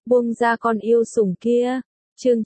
Buông ra con yêu sủng kia. Chương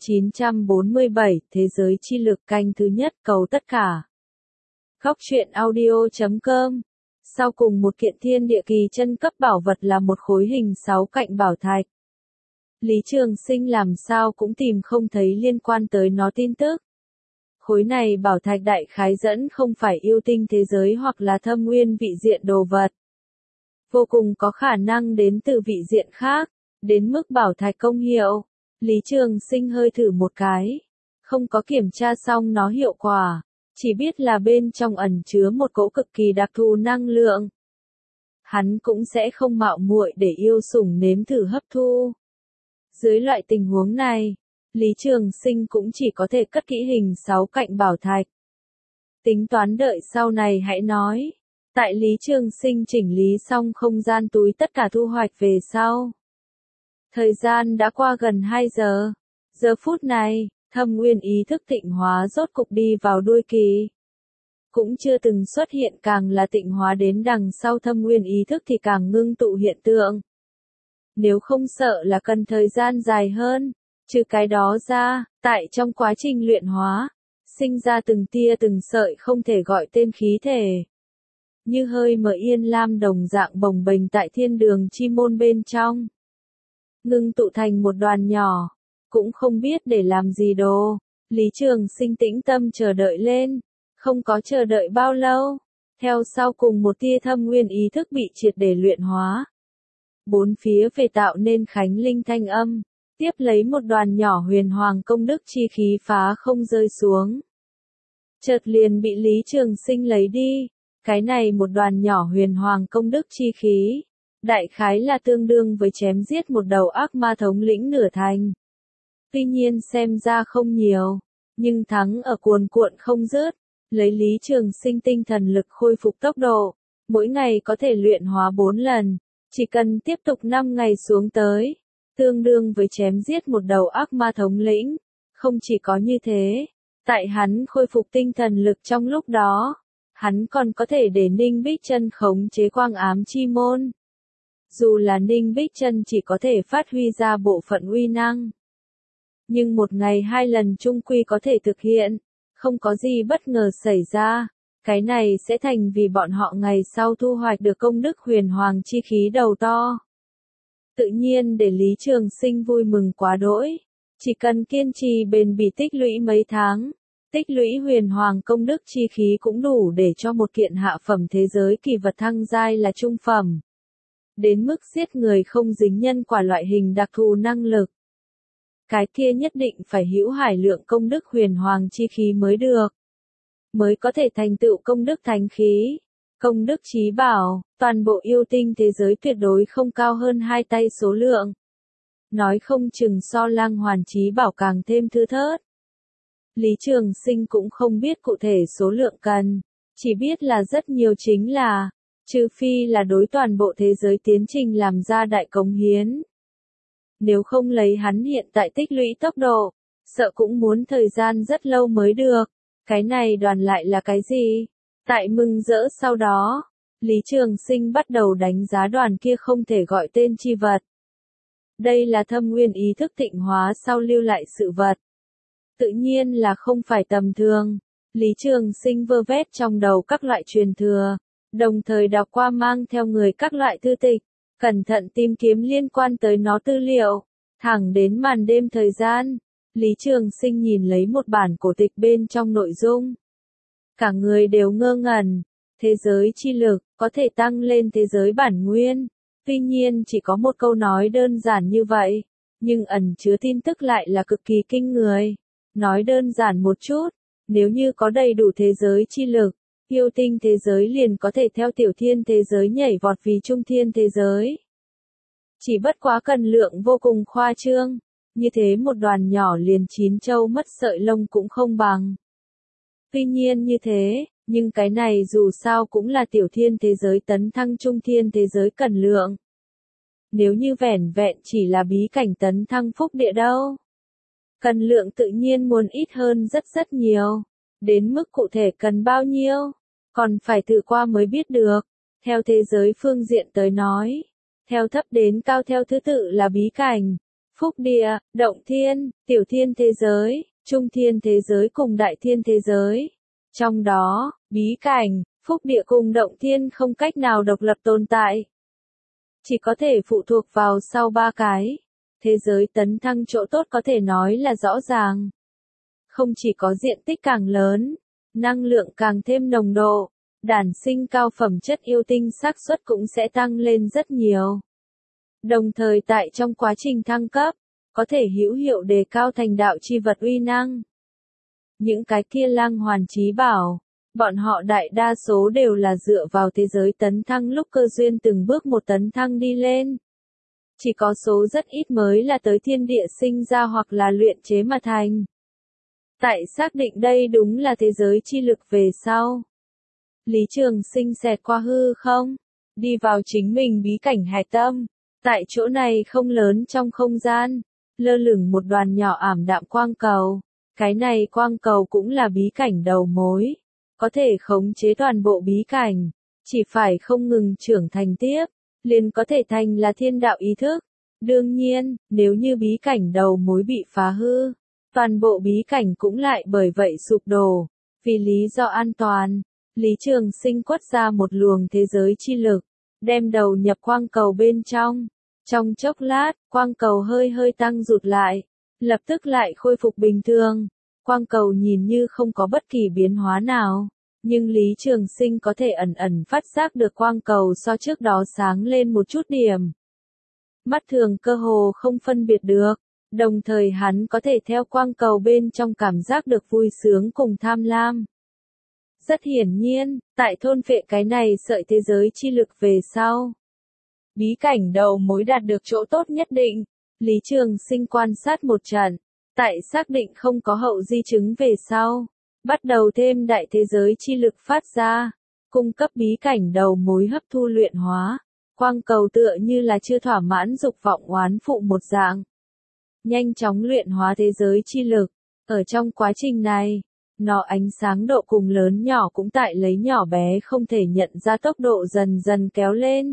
947, Thế giới chi lực canh thứ nhất, cầu tất cả. Góc truyện audio.com. Sau cùng một kiện thiên địa kỳ chân cấp bảo vật là một khối hình 6 cạnh bảo thạch. Lý Trường Sinh làm sao cũng tìm không thấy liên quan tới nó tin tức. Khối này bảo thạch đại khái dẫn không phải yêu tinh thế giới hoặc là thâm nguyên vị diện đồ vật. Vô cùng có khả năng đến từ vị diện khác, đến mức bảo thạch công hiệu. Lý Trường Sinh hơi thử một cái, không có kiểm tra xong nó hiệu quả, chỉ biết là bên trong ẩn chứa một cỗ cực kỳ đặc thù năng lượng. Hắn cũng sẽ không mạo muội để yêu sủng nếm thử hấp thu. Dưới loại tình huống này, Lý Trường Sinh cũng chỉ có thể cất kỹ hình 6 cạnh bảo thạch. Tính toán đợi sau này hãy nói. Tại Lý Trường Sinh chỉnh lý xong không gian túi tất cả thu hoạch về sau. Thời gian đã qua gần 2 giờ. Giờ phút này, thâm nguyên ý thức tịnh hóa rốt cục đi vào đuôi kỳ. Cũng chưa từng xuất hiện càng là tịnh hóa đến đằng sau thâm nguyên ý thức thì càng ngưng tụ hiện tượng. Nếu không sợ là cần thời gian dài hơn. Trừ cái đó ra, tại trong quá trình luyện hóa, sinh ra từng tia từng sợi không thể gọi tên khí thể. Như hơi mở yên lam đồng dạng bồng bềnh tại thiên đường chi môn bên trong. Ngưng tụ thành một đoàn nhỏ, cũng không biết để làm gì đồ. Lý Trường Sinh tĩnh tâm chờ đợi lên, không có chờ đợi bao lâu. Theo sau cùng một tia thâm nguyên ý thức bị triệt để luyện hóa. Bốn phía về tạo nên khánh linh thanh âm. Tiếp lấy một đoàn nhỏ huyền hoàng công đức chi khí phá không rơi xuống. Chợt liền bị Lý Trường Sinh lấy đi. Cái này một đoàn nhỏ huyền hoàng công đức chi khí. Đại khái là tương đương với chém giết một đầu ác ma thống lĩnh nửa thành. Tuy nhiên xem ra không nhiều. Nhưng thắng ở cuồn cuộn không dứt. Lấy Lý Trường Sinh tinh thần lực khôi phục tốc độ. Mỗi ngày có thể luyện hóa 4 lần. Chỉ cần tiếp tục 5 ngày xuống tới. Tương đương với chém giết một đầu ác ma thống lĩnh. Không chỉ có như thế, tại hắn khôi phục tinh thần lực trong lúc đó, hắn còn có thể để Ninh Bích Chân khống chế quang ám chi môn. Dù là Ninh Bích Chân chỉ có thể phát huy ra bộ phận uy năng, nhưng một ngày 2 lần chung quy có thể thực hiện, không có gì bất ngờ xảy ra. Cái này sẽ thành vì bọn họ ngày sau thu hoạch được công đức huyền hoàng chi khí đầu to. Tự nhiên để Lý Trường Sinh vui mừng quá đỗi. Chỉ cần kiên trì bền bỉ tích lũy mấy tháng, tích lũy huyền hoàng công đức chi khí cũng đủ để cho một kiện hạ phẩm thế giới kỳ vật thăng giai là trung phẩm. Đến mức giết người không dính nhân quả loại hình đặc thù năng lực. Cái kia nhất định phải hữu hải lượng công đức huyền hoàng chi khí mới được. Mới có thể thành tựu công đức thánh khí. Công đức chí bảo, toàn bộ yêu tinh thế giới tuyệt đối không cao hơn 2 tay số lượng. Nói không chừng so lang hoàn chí bảo càng thêm thưa thớt. Lý Trường Sinh cũng không biết cụ thể số lượng cần, chỉ biết là rất nhiều chính là, trừ phi là đối toàn bộ thế giới tiến trình làm ra đại cống hiến. Nếu không lấy hắn hiện tại tích lũy tốc độ, sợ cũng muốn thời gian rất lâu mới được. Cái này đoàn lại là cái gì? Tại mừng rỡ sau đó, Lý Trường Sinh bắt đầu đánh giá đoàn kia không thể gọi tên chi vật. Đây là thâm nguyên ý thức tịnh hóa sau lưu lại sự vật. Tự nhiên là không phải tầm thường. Lý Trường Sinh vơ vét trong đầu các loại truyền thừa, đồng thời đọc qua mang theo người các loại thư tịch, cẩn thận tìm kiếm liên quan tới nó tư liệu. Thẳng đến màn đêm thời gian, Lý Trường Sinh nhìn lấy một bản cổ tịch bên trong nội dung. Cả người đều ngơ ngẩn, thế giới chi lực, có thể tăng lên thế giới bản nguyên. Tuy nhiên chỉ có một câu nói đơn giản như vậy, nhưng ẩn chứa tin tức lại là cực kỳ kinh người. Nói đơn giản một chút, nếu như có đầy đủ thế giới chi lực, yêu tinh thế giới liền có thể theo tiểu thiên thế giới nhảy vọt vì trung thiên thế giới. Chỉ bất quá cần lượng vô cùng khoa trương, như thế một đoàn nhỏ liền 9 châu mất sợi lông cũng không bằng. Tuy nhiên như thế, nhưng cái này dù sao cũng là tiểu thiên thế giới tấn thăng trung thiên thế giới cần lượng. Nếu như vẻn vẹn chỉ là bí cảnh tấn thăng phúc địa đâu. Cần lượng tự nhiên muốn ít hơn rất nhiều. Đến mức cụ thể cần bao nhiêu, còn phải thử qua mới biết được. Theo thế giới phương diện tới nói, theo thấp đến cao theo thứ tự là bí cảnh, phúc địa, động thiên, tiểu thiên thế giới, trung thiên thế giới cùng đại thiên thế giới. Trong đó, bí cảnh, phúc địa cùng động thiên không cách nào độc lập tồn tại. Chỉ có thể phụ thuộc vào sau ba cái. Thế giới tấn thăng chỗ tốt có thể nói là rõ ràng. Không chỉ có diện tích càng lớn, năng lượng càng thêm nồng độ, đản sinh cao phẩm chất yêu tinh xác suất cũng sẽ tăng lên rất nhiều. Đồng thời tại trong quá trình thăng cấp, có thể hữu hiệu đề cao thành đạo chi vật uy năng. Những cái kia lang hoàn chí bảo, bọn họ đại đa số đều là dựa vào thế giới tấn thăng lúc cơ duyên từng bước một tấn thăng đi lên. Chỉ có số rất ít mới là tới thiên địa sinh ra hoặc là luyện chế mà thành. Tại xác định đây đúng là thế giới chi lực về sau. Lý Trường Sinh xẹt qua hư không, đi vào chính mình bí cảnh hải tâm. Tại chỗ này không lớn trong không gian, lơ lửng một đoàn nhỏ ảm đạm quang cầu. Cái này quang cầu cũng là bí cảnh đầu mối, có thể khống chế toàn bộ bí cảnh, chỉ phải không ngừng trưởng thành tiếp, liền có thể thành là thiên đạo ý thức. Đương nhiên, nếu như bí cảnh đầu mối bị phá hư, toàn bộ bí cảnh cũng lại bởi vậy sụp đổ. Vì lý do an toàn, Lý Trường Sinh quất ra một luồng thế giới chi lực, đem đầu nhập quang cầu bên trong. Trong chốc lát, quang cầu hơi hơi tăng rụt lại, lập tức lại khôi phục bình thường. Quang cầu nhìn như không có bất kỳ biến hóa nào, nhưng Lý Trường Sinh có thể ẩn ẩn phát giác được quang cầu so trước đó sáng lên một chút điểm. Mắt thường cơ hồ không phân biệt được, đồng thời hắn có thể theo quang cầu bên trong cảm giác được vui sướng cùng tham lam. Rất hiển nhiên, tại thôn phệ cái này sợi thế giới chi lực về sau. Bí cảnh đầu mối đạt được chỗ tốt nhất định, Lý Trường Sinh quan sát một trận, tại xác định không có hậu di chứng về sau, bắt đầu thêm đại thế giới chi lực phát ra, cung cấp bí cảnh đầu mối hấp thu luyện hóa. Quang cầu tựa như là chưa thỏa mãn dục vọng oán phụ một dạng. Nhanh chóng luyện hóa thế giới chi lực, ở trong quá trình này, nó ánh sáng độ cùng lớn nhỏ cũng tại lấy nhỏ bé không thể nhận ra tốc độ dần dần kéo lên.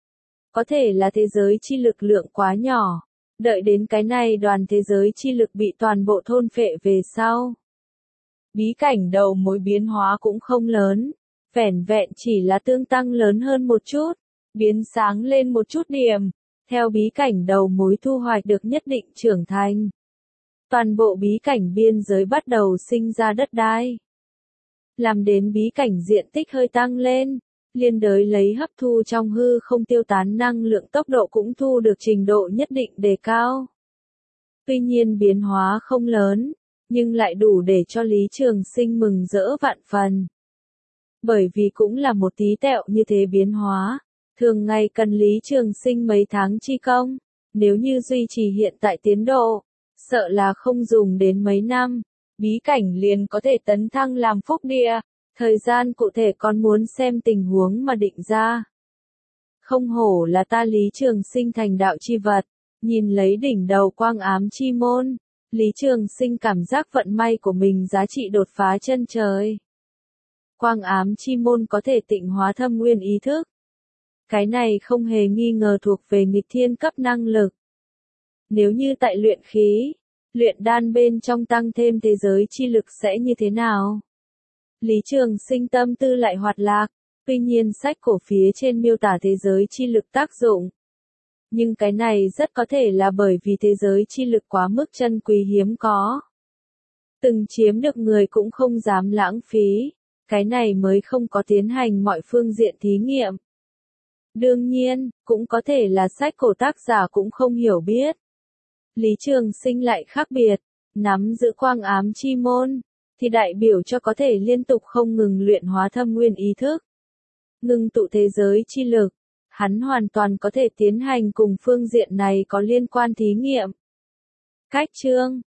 Có thể là thế giới chi lực lượng quá nhỏ, đợi đến cái này đoàn thế giới chi lực bị toàn bộ thôn phệ về sau. Bí cảnh đầu mối biến hóa cũng không lớn, vẻn vẹn chỉ là tương tăng lớn hơn một chút, biến sáng lên một chút điểm, theo bí cảnh đầu mối thu hoạch được nhất định trưởng thành. Toàn bộ bí cảnh biên giới bắt đầu sinh ra đất đai. Làm đến bí cảnh diện tích hơi tăng lên, liên đới lấy hấp thu trong hư không tiêu tán năng lượng tốc độ cũng thu được trình độ nhất định đề cao. Tuy nhiên biến hóa không lớn, nhưng lại đủ để cho Lý Trường Sinh mừng rỡ vạn phần. Bởi vì cũng là một tí tẹo như thế biến hóa, thường ngày cần Lý Trường Sinh mấy tháng chi công, nếu như duy trì hiện tại tiến độ, sợ là không dùng đến mấy năm, bí cảnh liền có thể tấn thăng làm phúc địa, thời gian cụ thể còn muốn xem tình huống mà định ra. Không hổ là ta Lý Trường Sinh thành đạo chi vật, nhìn lấy đỉnh đầu quang ám chi môn, Lý Trường Sinh cảm giác vận may của mình giá trị đột phá chân trời. Quang ám chi môn có thể tịnh hóa thâm nguyên ý thức. Cái này không hề nghi ngờ thuộc về nghịch thiên cấp năng lực. Nếu như tại luyện khí, luyện đan bên trong tăng thêm thế giới chi lực sẽ như thế nào? Lý Trường Sinh tâm tư lại hoạt lạc, tuy nhiên sách cổ phía trên miêu tả thế giới chi lực tác dụng. Nhưng cái này rất có thể là bởi vì thế giới chi lực quá mức chân quý hiếm có. Từng chiếm được người cũng không dám lãng phí, cái này mới không có tiến hành mọi phương diện thí nghiệm. Đương nhiên, cũng có thể là sách cổ tác giả cũng không hiểu biết. Lý Trường Sinh lại khác biệt, nắm giữ quang ám chi môn, thì đại biểu cho có thể liên tục không ngừng luyện hóa thâm nguyên ý thức. Ngưng tụ thế giới chi lực, hắn hoàn toàn có thể tiến hành cùng phương diện này có liên quan thí nghiệm. Cách chương